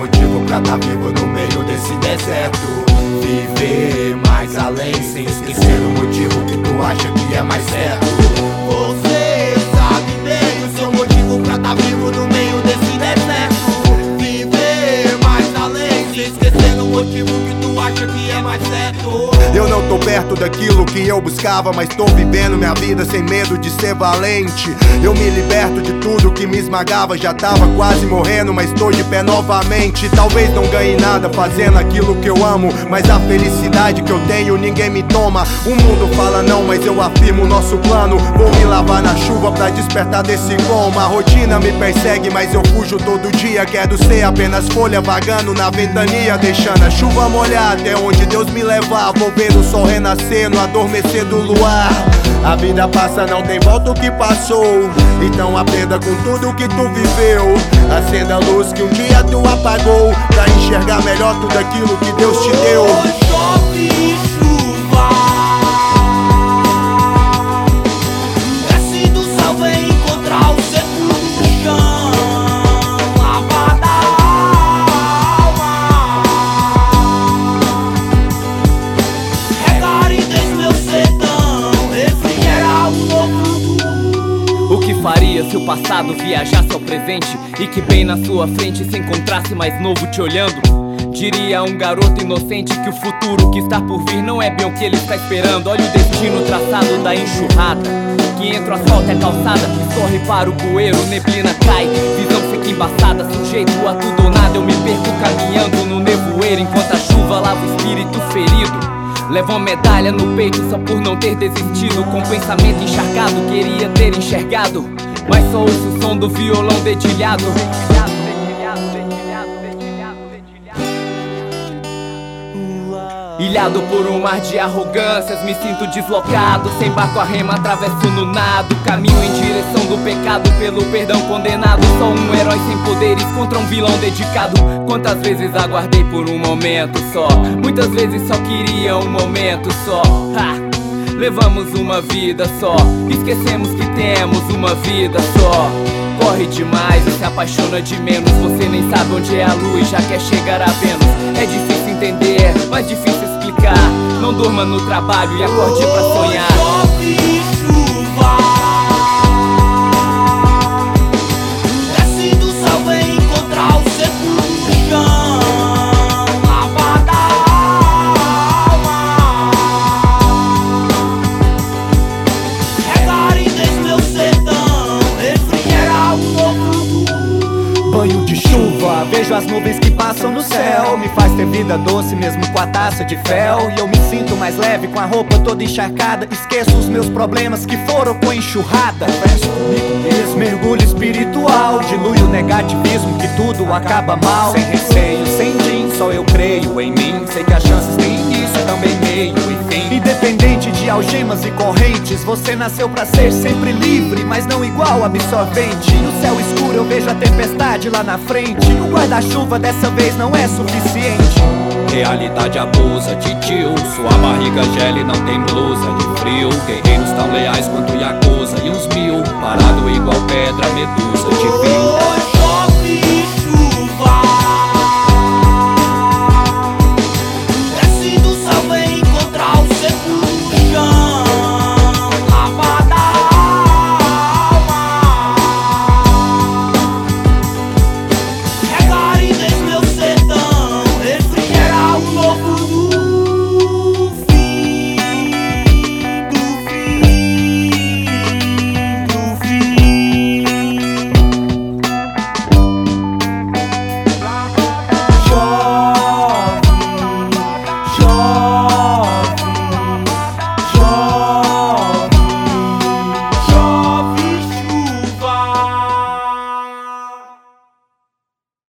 motivo pra tá vivo no meio desse deserto. Viver mais além, sem esquecer o motivo que tu acha que é mais certo. Você sabe bem o seu motivo pra tá vivo no meio desse deserto. Viver mais além, sem esquecer o motivo que tu acha que é mais certo. Eu não tô perto daquilo que eu buscava, mas tô vivendo minha vida sem medo de ser valente. Eu me liberto de tudo que me esmagava. Já tava quase morrendo, mas tô de pé novamente. Talvez não ganhe nada fazendo aquilo que eu amo, mas a felicidade que eu tenho ninguém me toma. O mundo fala não, mas eu afirmo o nosso plano. Vou me lavar na chuva pra despertar desse coma. A rotina me persegue, mas eu fujo todo dia. Quero ser apenas folha vagando na ventania, deixando a chuva molhar até onde Deus me levar. Vou ver o sol renascer no adormecer do luar. A vida passa, não tem volta o que passou. Então aprenda com tudo que tu viveu. Acenda a luz que um dia tu apagou, pra enxergar melhor tudo aquilo que Deus te deu. Chove e chuva, desce do céu, vem encontrar o seco no chão. Lavada a alma, rega aridez meu sertão, refrigera o novo. O que faria se o passado viajasse ao presente e que bem na sua frente se encontrasse mais novo te olhando? Diria a um garoto inocente que o futuro que está por vir não é bem o que ele está esperando. Olha o destino traçado da enxurrada, que entre o asfalto e a calçada, que corre para o bueiro, neblina cai, visão fica embaçada, sujeito a tudo ou nada. Eu me perco caminhando no nevoeiro, enquanto a chuva lava o espírito ferido. Levo uma medalha no peito só por não ter desistido. Com o pensamento encharcado, queria ter enxergado, mas só ouço o som do violão dedilhado. Ilhado por um mar de arrogâncias, me sinto deslocado. Sem barco a rema, atravesso no nado. Caminho em direção do pecado, pelo perdão condenado. Sou um herói sem poderes contra um vilão dedicado. Quantas vezes aguardei por um momento só, muitas vezes só queria um momento só. Levamos uma vida só, esquecemos que temos uma vida só. Corre demais e se apaixona de menos. Você nem sabe onde é a luz, já quer chegar a Vênus. É difícil entender, mas difícil explicar. Não durma no trabalho e acorde pra sonhar. Chove e chuva, desce do céu, vem encontrar o seco no chão. Lavada a alma, rega aridez meu sertão, refrigera o novo. Banho de chuva, vejo as nuvens que passam no céu. Me faz ter vida doce mesmo com a taça de fel. E eu me sinto mais leve com a roupa toda encharcada. Esqueço os meus problemas que foram com enxurrada. Converso comigo mesmo, mergulho espiritual. Dilui o negativismo que tudo acaba mal. Sem receio, sem din, só eu creio em mim. Sei que as chances têm início, também meio e fim. Independente de algemas e correntes, você nasceu pra ser sempre livre, mas não igual absorvente. No céu escuro eu vejo a tempestade lá na frente. O guarda-chuva dessa vez não é suficiente. Realidade abusa de tio, sua barriga gela e não tem blusa de frio. Guerreiros tão leais quanto Yakuza e uns mil, parado igual pedra, medusa de fio.